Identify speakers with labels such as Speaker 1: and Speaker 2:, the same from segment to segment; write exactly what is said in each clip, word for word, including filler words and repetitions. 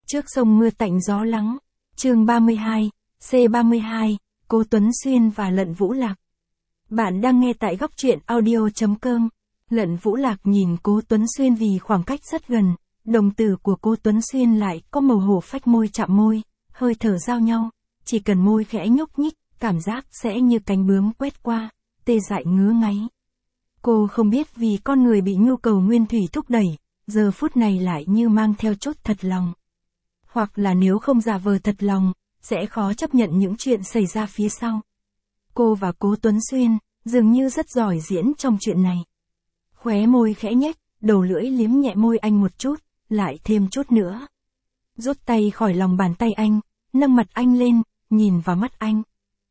Speaker 1: Trước sông mưa tạnh gió lắng, chương ba mươi hai, C ba mươi hai, Cố Tuấn Xuyên và Lận Vũ Lạc. Bạn đang nghe tại góc truyện audio.com. Lận Vũ Lạc nhìn Cố Tuấn Xuyên vì khoảng cách rất gần, đồng tử của Cố Tuấn Xuyên lại có màu hổ phách, môi chạm môi, hơi thở giao nhau, chỉ cần môi khẽ nhúc nhích, cảm giác sẽ như cánh bướm quét qua, tê dại ngứa ngáy. Cô không biết vì con người bị nhu cầu nguyên thủy thúc đẩy, giờ phút này lại như mang theo chút thật lòng. Hoặc là nếu không giả vờ thật lòng, sẽ khó chấp nhận những chuyện xảy ra phía sau. Cô và Cố Tuấn Xuyên, dường như rất giỏi diễn trong chuyện này. Khóe môi khẽ nhếch, đầu lưỡi liếm nhẹ môi anh một chút, lại thêm chút nữa. Rút tay khỏi lòng bàn tay anh, nâng mặt anh lên, nhìn vào mắt anh.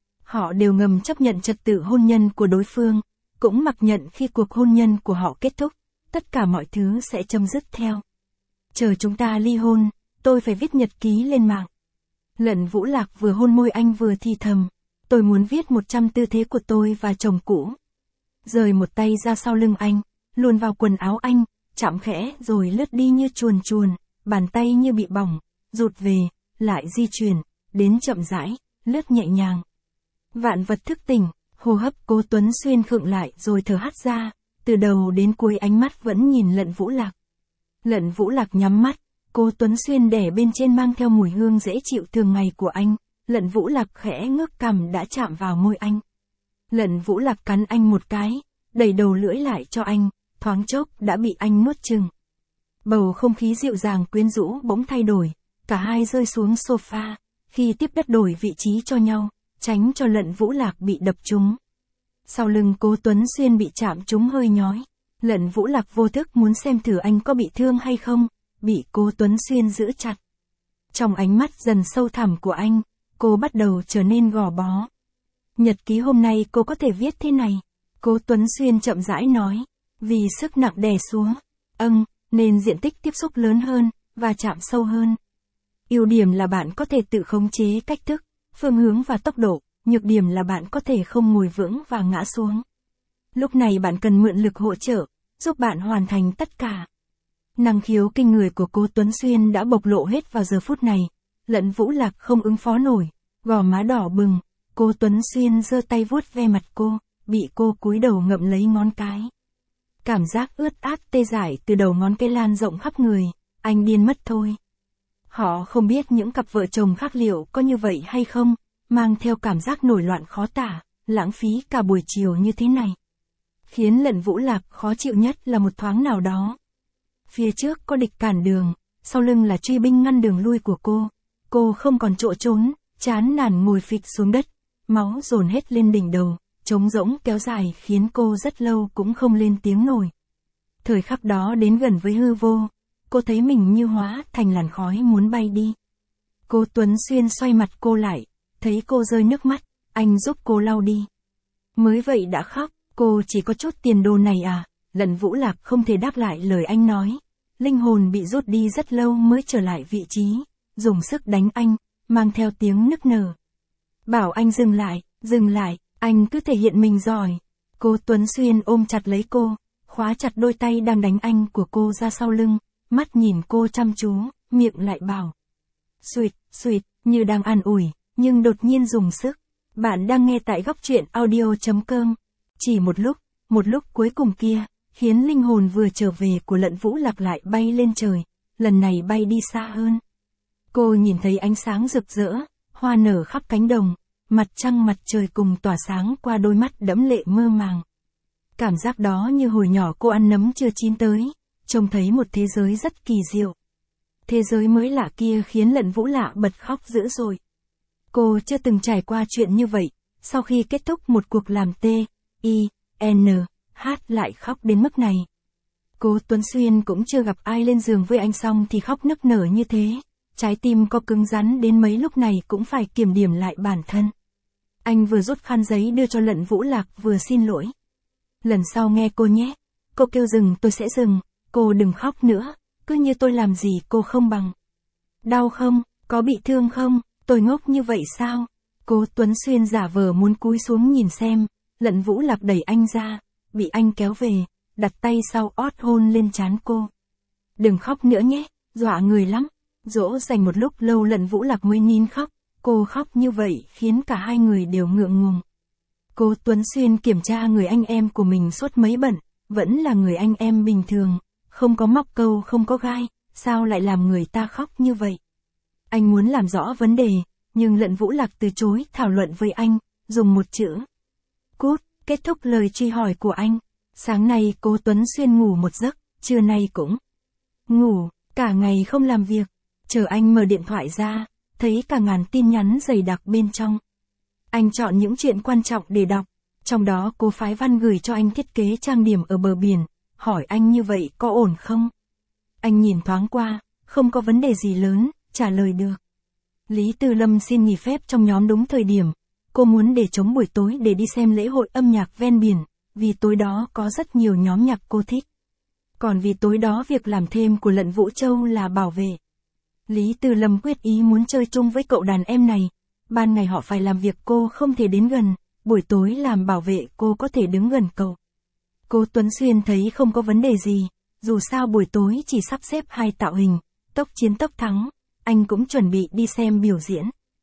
Speaker 1: Họ đều ngầm chấp nhận trật tự hôn nhân của đối phương, cũng mặc nhận khi cuộc hôn nhân của họ kết thúc, tất cả mọi thứ sẽ chấm dứt theo. Chờ chúng ta ly hôn, tôi phải viết nhật ký lên mạng. Lận Vũ Lạc vừa hôn môi anh vừa thì thầm, tôi muốn viết một trăm tư thế của tôi và chồng cũ. Rời một tay ra sau lưng anh, luồn vào quần áo anh, chạm khẽ rồi lướt đi như chuồn chuồn, bàn tay như bị bỏng, rụt về, lại di chuyển, đến chậm rãi, lướt nhẹ nhàng. Vạn vật thức tỉnh, hô hấp Cố Tuấn Xuyên khựng lại rồi thở hắt ra, từ đầu đến cuối ánh mắt vẫn nhìn Lận Vũ Lạc. Lận Vũ Lạc nhắm mắt, Cố Tuấn Xuyên đẻ bên trên mang theo mùi hương dễ chịu thường ngày của anh, Lận Vũ Lạc khẽ ngước cằm đã chạm vào môi anh. Lận Vũ Lạc cắn anh một cái, đẩy đầu lưỡi lại cho anh, thoáng chốc đã bị anh nuốt chừng. Bầu không khí dịu dàng quyến rũ bỗng thay đổi, cả hai rơi xuống sofa, khi tiếp đất đổi vị trí cho nhau, tránh cho Lận Vũ Lạc bị đập trúng. Sau lưng Cố Tuấn Xuyên bị chạm trúng hơi nhói, Lận Vũ Lạc vô thức muốn xem thử anh có bị thương hay không, bị Cố Tuấn Xuyên giữ chặt. Trong ánh mắt dần sâu thẳm của anh, cô bắt đầu trở nên gò bó. Nhật ký hôm nay cô có thể viết thế này. Cố Tuấn Xuyên chậm rãi nói, vì sức nặng đè xuống, âng, nên diện tích tiếp xúc lớn hơn, và chạm sâu hơn. Ưu điểm là bạn có thể tự khống chế cách thức, phương hướng và tốc độ, nhược điểm là bạn có thể không ngồi vững và ngã xuống. Lúc này bạn cần mượn lực hỗ trợ, giúp bạn hoàn thành tất cả. Năng khiếu kinh người của Cố Tuấn Xuyên đã bộc lộ hết vào giờ phút này, Lận Vũ Lạc không ứng phó nổi, gò má đỏ bừng, Cố Tuấn Xuyên giơ tay vuốt ve mặt cô, bị cô cúi đầu ngậm lấy ngón cái. Cảm giác ướt át tê dại từ đầu ngón cái lan rộng khắp người, anh điên mất thôi. Họ không biết những cặp vợ chồng khác liệu có như vậy hay không, mang theo cảm giác nổi loạn khó tả, lãng phí cả buổi chiều như thế này. Khiến Lận Vũ Lạc khó chịu nhất là một thoáng nào đó. Phía trước có địch cản đường, sau lưng là truy binh ngăn đường lui của cô. Cô không còn chỗ trốn, chán nản ngồi phịch xuống đất, máu dồn hết lên đỉnh đầu, trống rỗng kéo dài khiến cô rất lâu cũng không lên tiếng nổi. Thời khắc đó đến gần với hư vô, cô thấy mình như hóa thành làn khói muốn bay đi. Cố Tuấn Xuyên xoay mặt cô lại, thấy cô rơi nước mắt, anh giúp cô lau đi. Mới vậy đã khóc, cô chỉ có chút tiền đồ này à? Lận Vũ Lạc không thể đáp lại lời anh nói. Linh hồn bị rút đi rất lâu mới trở lại vị trí, dùng sức đánh anh, mang theo tiếng nức nở. Bảo anh dừng lại, dừng lại, anh cứ thể hiện mình giỏi. Cố Tuấn Xuyên ôm chặt lấy cô, khóa chặt đôi tay đang đánh anh của cô ra sau lưng, mắt nhìn cô chăm chú, miệng lại bảo. Xuyệt, xuyệt, như đang an ủi, nhưng đột nhiên dùng sức. Bạn đang nghe tại góc truyện audio.com. Chỉ một lúc, một lúc cuối cùng kia, khiến linh hồn vừa trở về của Lận Vũ Lạc lại bay lên trời, lần này bay đi xa hơn. Cô nhìn thấy ánh sáng rực rỡ, hoa nở khắp cánh đồng, mặt trăng mặt trời cùng tỏa sáng qua đôi mắt đẫm lệ mơ màng. Cảm giác đó như hồi nhỏ cô ăn nấm chưa chín tới, trông thấy một thế giới rất kỳ diệu. Thế giới mới lạ kia khiến Lận Vũ Lạc bật khóc dữ dội. Cô chưa từng trải qua chuyện như vậy, sau khi kết thúc một cuộc làm T, I, N, H lại khóc đến mức này. Cố Tuấn Xuyên cũng chưa gặp ai lên giường với anh xong thì khóc nức nở như thế, trái tim có cứng rắn đến mấy lúc này cũng phải kiểm điểm lại bản thân. Anh vừa rút khăn giấy đưa cho Lận Vũ Lạc vừa xin lỗi. Lần sau nghe cô nhé, cô kêu dừng tôi sẽ dừng, cô đừng khóc nữa, cứ như tôi làm gì cô không bằng. Đau không, có bị thương không, tôi ngốc như vậy sao? Cố Tuấn Xuyên giả vờ muốn cúi xuống nhìn xem, Lận Vũ Lạc đẩy anh ra, bị anh kéo về, đặt tay sau ót hôn lên trán cô. Đừng khóc nữa nhé, dọa người lắm. Dỗ dành một lúc lâu Lận Vũ Lạc mới nín khóc, cô khóc như vậy khiến cả hai người đều ngượng ngùng. Cố Tuấn Xuyên kiểm tra người anh em của mình suốt mấy bận, vẫn là người anh em bình thường, không có móc câu không có gai, sao lại làm người ta khóc như vậy? Anh muốn làm rõ vấn đề, nhưng Lận Vũ Lạc từ chối thảo luận với anh, dùng một chữ cút, kết thúc lời truy hỏi của anh. Sáng nay Cố Tuấn Xuyên ngủ một giấc, trưa nay cũng ngủ, cả ngày không làm việc. Chờ anh mở điện thoại ra, thấy cả ngàn tin nhắn dày đặc bên trong. Anh chọn những chuyện quan trọng để đọc, trong đó Cố Phái Văn gửi cho anh thiết kế trang điểm ở bờ biển, hỏi anh như vậy có ổn không? Anh nhìn thoáng qua, không có vấn đề gì lớn, trả lời được. Lý Tư Lâm xin nghỉ phép trong nhóm đúng thời điểm, cô muốn để trống buổi tối để đi xem lễ hội âm nhạc ven biển, vì tối đó có rất nhiều nhóm nhạc cô thích. Còn vì tối đó việc làm thêm của Lận Vũ Châu là bảo vệ. Lý Tư Lâm quyết ý muốn chơi chung với cậu đàn em này, ban ngày họ phải làm việc cô không thể đến gần, buổi tối làm bảo vệ cô có thể đứng gần cậu. Cố Tuấn Xuyên thấy không có vấn đề gì, dù sao buổi tối chỉ sắp xếp hai tạo hình, tốc chiến tốc thắng, anh cũng chuẩn bị đi xem biểu diễn.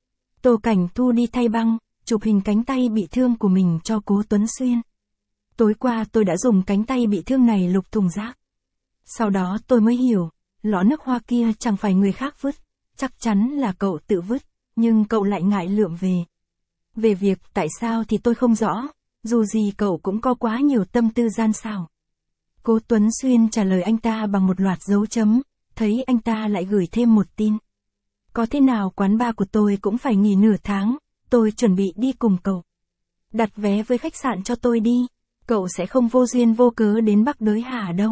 Speaker 1: Tô Cảnh Thu đi thay băng, chụp hình cánh tay bị thương của mình cho Cố Tuấn Xuyên. Tối qua tôi đã dùng cánh tay bị thương này lục thùng rác. Sau đó tôi mới hiểu, lọ nước hoa kia chẳng phải người khác vứt, chắc chắn là cậu tự vứt, nhưng cậu lại ngại lượm về. Về việc tại sao thì tôi không rõ, dù gì cậu cũng có quá nhiều tâm tư gian xảo. Cố Tuấn Xuyên trả lời anh ta bằng một loạt dấu chấm, thấy anh ta lại gửi thêm một tin. Có thế nào quán bar của tôi cũng phải nghỉ nửa tháng, tôi chuẩn bị đi cùng cậu. Đặt vé với khách sạn cho tôi đi, cậu sẽ không vô duyên vô cớ đến Bắc Đới Hà đâu.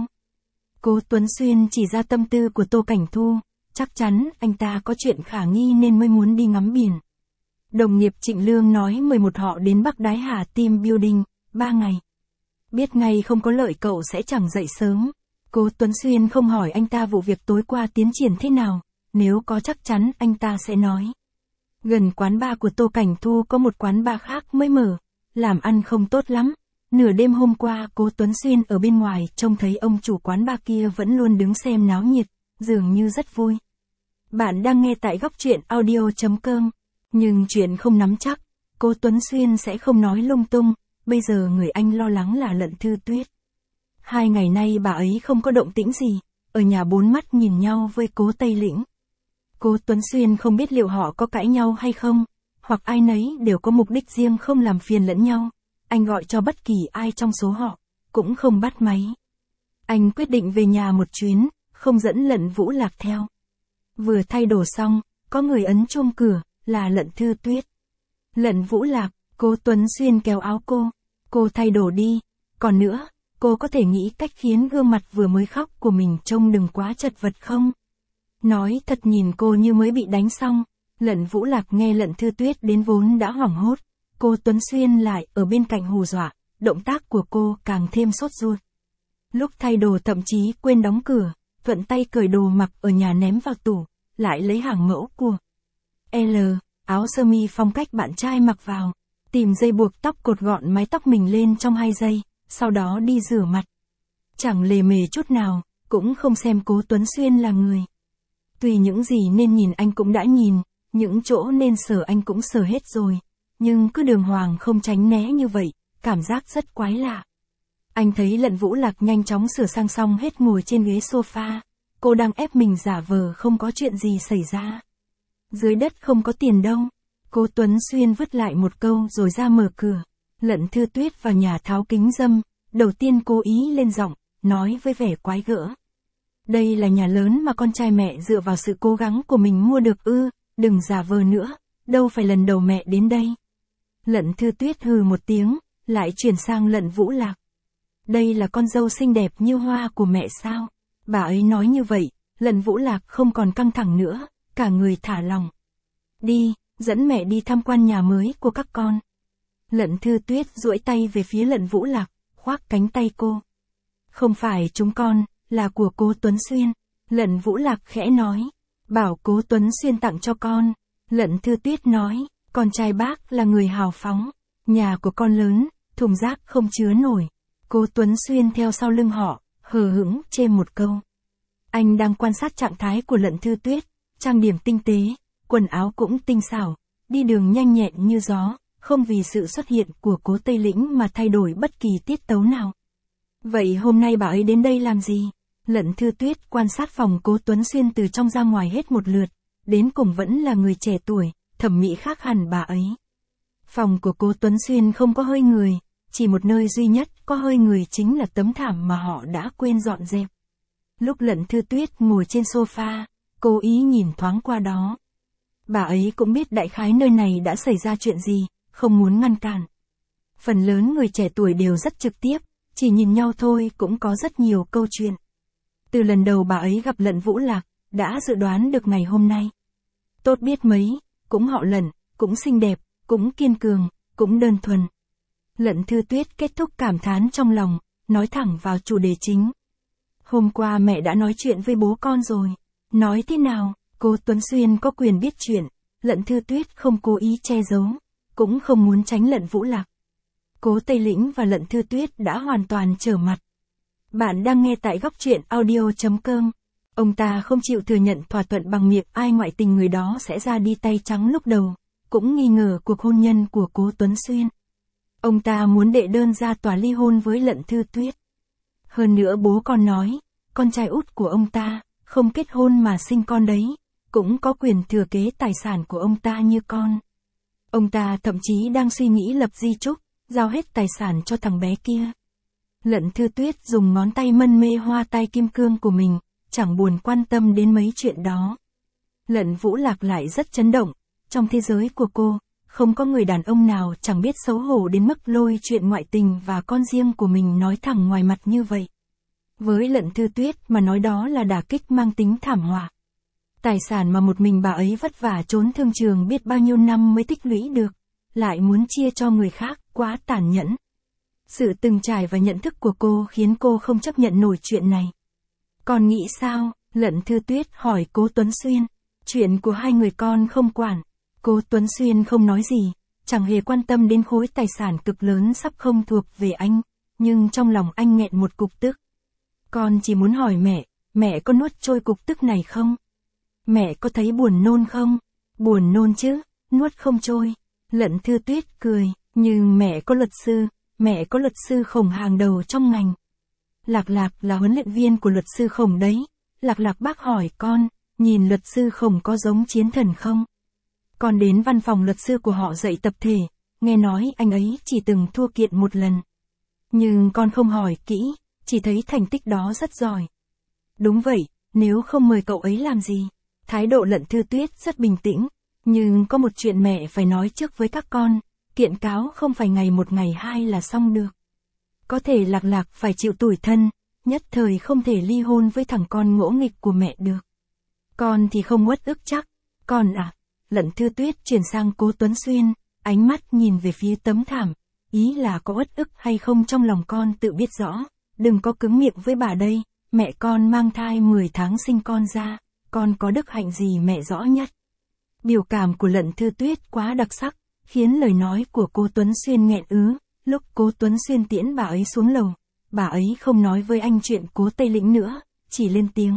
Speaker 1: Cố Tuấn Xuyên chỉ ra tâm tư của Tô Cảnh Thu, chắc chắn anh ta có chuyện khả nghi nên mới muốn đi ngắm biển. Đồng nghiệp Trịnh Lương nói mời một họ đến Bắc Đái Hà team building, ba ngày. Biết ngay không có lợi cậu sẽ chẳng dậy sớm. Cố Tuấn Xuyên không hỏi anh ta vụ việc tối qua tiến triển thế nào, nếu có chắc chắn anh ta sẽ nói. Gần quán bar của Tô Cảnh Thu có một quán bar khác mới mở, làm ăn không tốt lắm. Nửa đêm hôm qua Cố Tuấn Xuyên ở bên ngoài trông thấy ông chủ quán bar kia vẫn luôn đứng xem náo nhiệt, dường như rất vui. Bạn đang nghe tại góc truyện audio chấm com, nhưng chuyện không nắm chắc, Cố Tuấn Xuyên sẽ không nói lung tung, bây giờ người anh lo lắng là Lận Thư Tuyết. Hai ngày nay bà ấy không có động tĩnh gì, ở nhà bốn mắt nhìn nhau với Cố Tây Lĩnh. Cố Tuấn Xuyên không biết liệu họ có cãi nhau hay không, hoặc ai nấy đều có mục đích riêng không làm phiền lẫn nhau. Anh gọi cho bất kỳ ai trong số họ, cũng không bắt máy. Anh quyết định về nhà một chuyến, không dẫn Lận Vũ Lạc theo. Vừa thay đồ xong, có người ấn chuông cửa, là Lận Thư Tuyết. Lận Vũ Lạc, Cố Tuấn Xuyên kéo áo cô, cô thay đồ đi, còn nữa, cô có thể nghĩ cách khiến gương mặt vừa mới khóc của mình trông đừng quá chật vật không? Nói thật nhìn cô như mới bị đánh xong, Lận Vũ Lạc nghe Lận Thư Tuyết đến vốn đã hoảng hốt. Cố Tuấn Xuyên lại ở bên cạnh hù dọa, động tác của cô càng thêm sốt ruột. Lúc thay đồ thậm chí quên đóng cửa, thuận tay cởi đồ mặc ở nhà ném vào tủ, lại lấy hàng mẫu của L, áo sơ mi phong cách bạn trai mặc vào, tìm dây buộc tóc cột gọn mái tóc mình lên trong hai giây, sau đó đi rửa mặt. Chẳng lề mề chút nào, cũng không xem Cố Tuấn Xuyên là người. Tuy những gì nên nhìn anh cũng đã nhìn, những chỗ nên sờ anh cũng sờ hết rồi. Nhưng cứ đường hoàng không tránh né như vậy, cảm giác rất quái lạ. Anh thấy Lận Vũ Lạc nhanh chóng sửa sang xong hết ngồi trên ghế sofa, cô đang ép mình giả vờ không có chuyện gì xảy ra. Dưới đất không có tiền đâu. Cố Tuấn Xuyên vứt lại một câu rồi ra mở cửa. Lận Thư Tuyết vào nhà tháo kính râm, đầu tiên cố ý lên giọng, nói với vẻ quái gở. Đây là nhà lớn mà con trai mẹ dựa vào sự cố gắng của mình mua được ư, đừng giả vờ nữa, đâu phải lần đầu mẹ đến đây. Lận Thư Tuyết hừ một tiếng, lại chuyển sang Lận Vũ Lạc. Đây là con dâu xinh đẹp như hoa của mẹ sao? Bà ấy nói như vậy, Lận Vũ Lạc không còn căng thẳng nữa, cả người thả lòng. Đi, dẫn mẹ đi tham quan nhà mới của các con. Lận Thư Tuyết duỗi tay về phía Lận Vũ Lạc, khoác cánh tay cô. Không phải chúng con, là của Cố Tuấn Xuyên. Lận Vũ Lạc khẽ nói, bảo Cố Tuấn Xuyên tặng cho con. Lận Thư Tuyết nói, con trai bác là người hào phóng, nhà của con lớn, thùng rác không chứa nổi. Cố Tuấn Xuyên theo sau lưng họ, hờ hững chêm một câu. Anh đang quan sát trạng thái của Lận Thư Tuyết, trang điểm tinh tế, quần áo cũng tinh xảo, đi đường nhanh nhẹn như gió, không vì sự xuất hiện của Cố Tây Lĩnh mà thay đổi bất kỳ tiết tấu nào. Vậy hôm nay bà ấy đến đây làm gì? Lận Thư Tuyết quan sát phòng Cố Tuấn Xuyên từ trong ra ngoài hết một lượt, đến cùng vẫn là người trẻ tuổi, thẩm mỹ khác hẳn bà ấy. Phòng của Cố Tuấn Xuyên không có hơi người, chỉ một nơi duy nhất có hơi người chính là tấm thảm mà họ đã quên dọn dẹp. Lúc Lận Thư Tuyết ngồi trên sofa, cố ý nhìn thoáng qua đó. Bà ấy cũng biết đại khái nơi này đã xảy ra chuyện gì, không muốn ngăn cản. Phần lớn người trẻ tuổi đều rất trực tiếp, chỉ nhìn nhau thôi cũng có rất nhiều câu chuyện. Từ lần đầu bà ấy gặp Lận Vũ Lạc, đã dự đoán được ngày hôm nay. Tốt biết mấy, cũng họ Lận, cũng xinh đẹp, cũng kiên cường, cũng đơn thuần. Lận Thư Tuyết kết thúc cảm thán trong lòng, nói thẳng vào chủ đề chính. Hôm qua mẹ đã nói chuyện với bố con rồi. Nói thế nào? Cố Tuấn Xuyên có quyền biết chuyện. Lận Thư Tuyết không cố ý che giấu, cũng không muốn tránh Lận Vũ Lạc. Cố Tây Lĩnh và Lận Thư Tuyết đã hoàn toàn trở mặt. Bạn đang nghe tại góc truyện audio chấm com. Ông ta không chịu thừa nhận thỏa thuận bằng miệng ai ngoại tình người đó sẽ ra đi tay trắng lúc đầu, cũng nghi ngờ cuộc hôn nhân của Cố Tuấn Xuyên. Ông ta muốn đệ đơn ra tòa ly hôn với Lận Thư Tuyết. Hơn nữa bố con nói, con trai út của ông ta, không kết hôn mà sinh con đấy, cũng có quyền thừa kế tài sản của ông ta như con. Ông ta thậm chí đang suy nghĩ lập di chúc, giao hết tài sản cho thằng bé kia. Lận Thư Tuyết dùng ngón tay mân mê hoa tai kim cương của mình, chẳng buồn quan tâm đến mấy chuyện đó. Lận Vũ Lạc lại rất chấn động, trong thế giới của cô, không có người đàn ông nào chẳng biết xấu hổ đến mức lôi chuyện ngoại tình và con riêng của mình nói thẳng ngoài mặt như vậy. Với Lận Thư Tuyết mà nói đó là đả kích mang tính thảm họa. Tài sản mà một mình bà ấy vất vả trốn thương trường biết bao nhiêu năm mới tích lũy được, lại muốn chia cho người khác, quá tàn nhẫn. Sự từng trải và nhận thức của cô khiến cô không chấp nhận nổi chuyện này. Con nghĩ sao? Lận Thư Tuyết hỏi Cố Tuấn Xuyên. Chuyện của hai người con không quản. Cố Tuấn Xuyên không nói gì, chẳng hề quan tâm đến khối tài sản cực lớn sắp không thuộc về anh, nhưng trong lòng anh nghẹn một cục tức. Con chỉ muốn hỏi mẹ, mẹ có nuốt trôi cục tức này không? Mẹ có thấy buồn nôn không? Buồn nôn chứ, nuốt không trôi. Lận Thư Tuyết cười, nhưng mẹ có luật sư, mẹ có luật sư Khổng hàng đầu trong ngành. Lạc Lạc là huấn luyện viên của luật sư Khổng đấy. Lạc Lạc bác hỏi con, nhìn luật sư Khổng có giống chiến thần không? Con đến văn phòng luật sư của họ dạy tập thể, nghe nói anh ấy chỉ từng thua kiện một lần. Nhưng con không hỏi kỹ, chỉ thấy thành tích đó rất giỏi. Đúng vậy, nếu không mời cậu ấy làm gì? Thái độ Lận Thư Tuyết rất bình tĩnh, nhưng có một chuyện mẹ phải nói trước với các con, kiện cáo không phải ngày một ngày hai là xong được. Có thể Lạc Lạc phải chịu tủi thân, nhất thời không thể ly hôn với thằng con ngỗ nghịch của mẹ được. Con thì không uất ức chắc, con à? Lận Thư Tuyết chuyển sang Cố Tuấn Xuyên, ánh mắt nhìn về phía tấm thảm, ý là có uất ức hay không trong lòng con tự biết rõ, đừng có cứng miệng với bà đây, mẹ con mang thai mười tháng sinh con ra, con có đức hạnh gì mẹ rõ nhất. Biểu cảm của Lận Thư Tuyết quá đặc sắc, khiến lời nói của Cố Tuấn Xuyên nghẹn ứ. Lúc Cố Tuấn Xuyên tiễn bà ấy xuống lầu, bà ấy không nói với anh chuyện Cố Tây Lĩnh nữa, chỉ lên tiếng.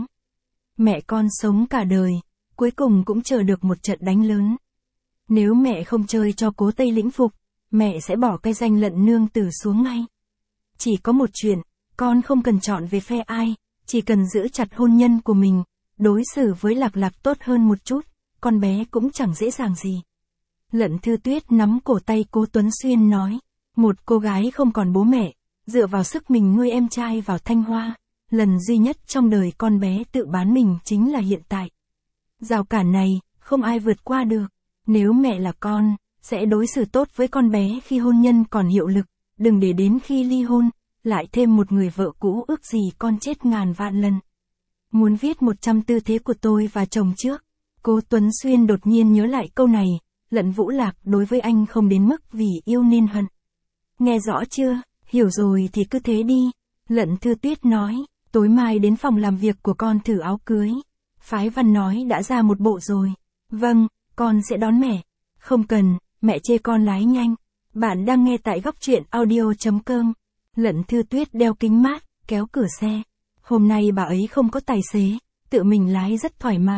Speaker 1: Mẹ con sống cả đời, cuối cùng cũng chờ được một trận đánh lớn. Nếu mẹ không chơi cho Cố Tây Lĩnh phục, mẹ sẽ bỏ cái danh Lận nương tử xuống ngay. Chỉ có một chuyện, con không cần chọn về phe ai, chỉ cần giữ chặt hôn nhân của mình, đối xử với Lạc Lạc tốt hơn một chút, con bé cũng chẳng dễ dàng gì. Lận Thư Tuyết nắm cổ tay Cố Tuấn Xuyên nói, một cô gái không còn bố mẹ, dựa vào sức mình nuôi em trai vào Thanh Hoa, lần duy nhất trong đời con bé tự bán mình chính là hiện tại. Rào cản này, không ai vượt qua được, nếu mẹ là con, sẽ đối xử tốt với con bé khi hôn nhân còn hiệu lực, đừng để đến khi ly hôn, lại thêm một người vợ cũ ước gì con chết ngàn vạn lần. Muốn viết một trăm tư thế của tôi và chồng trước. Cố Tuấn Xuyên đột nhiên nhớ lại câu này, Lận Vũ Lạc đối với anh không đến mức vì yêu nên hận. Nghe rõ chưa? Hiểu rồi thì cứ thế đi. Lận Thư Tuyết nói, tối mai đến phòng làm việc của con thử áo cưới. Phái Văn nói đã ra một bộ rồi. Vâng, con sẽ đón mẹ. Không cần, mẹ chê con lái nhanh. Bạn đang nghe tại góc truyện audio chấm com. Lận Thư Tuyết đeo kính mát, kéo cửa xe. Hôm nay bà ấy không có tài xế, tự mình lái rất thoải mái.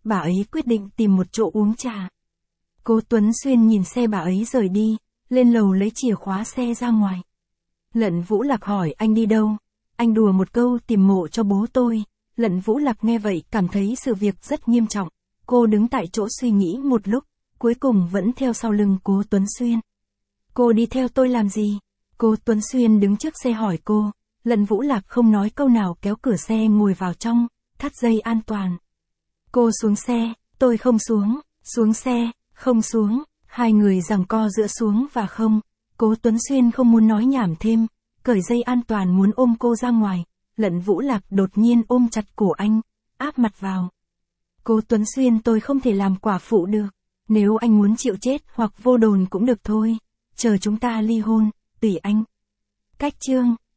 Speaker 1: bà ấy quyết định tìm một chỗ uống trà. Cố Tuấn Xuyên nhìn xe bà ấy rời đi, lên lầu lấy chìa khóa xe ra ngoài. Lận Vũ Lạc hỏi anh đi đâu? Anh đùa một câu tìm mộ cho bố tôi. Lận Vũ Lạc nghe vậy cảm thấy sự việc rất nghiêm trọng. Cô đứng tại chỗ suy nghĩ một lúc, cuối cùng vẫn theo sau lưng Cố Tuấn Xuyên. Cô đi theo tôi làm gì? Cố Tuấn Xuyên đứng trước xe hỏi cô. Lận Vũ Lạc không nói câu nào kéo cửa xe ngồi vào trong, thắt dây an toàn. Cô xuống xe, tôi không xuống, xuống xe, không xuống, hai người giằng co giữa xuống và không. Cố Tuấn Xuyên không muốn nói nhảm thêm, cởi dây an toàn muốn ôm cô ra ngoài. Lận Vũ Lạc đột nhiên ôm chặt cổ anh, áp mặt vào. Cố Tuấn Xuyên, tôi không thể làm quả phụ được. Nếu anh muốn chịu chết hoặc vô đồn cũng được thôi. Chờ chúng ta ly hôn, tùy anh. Cách chương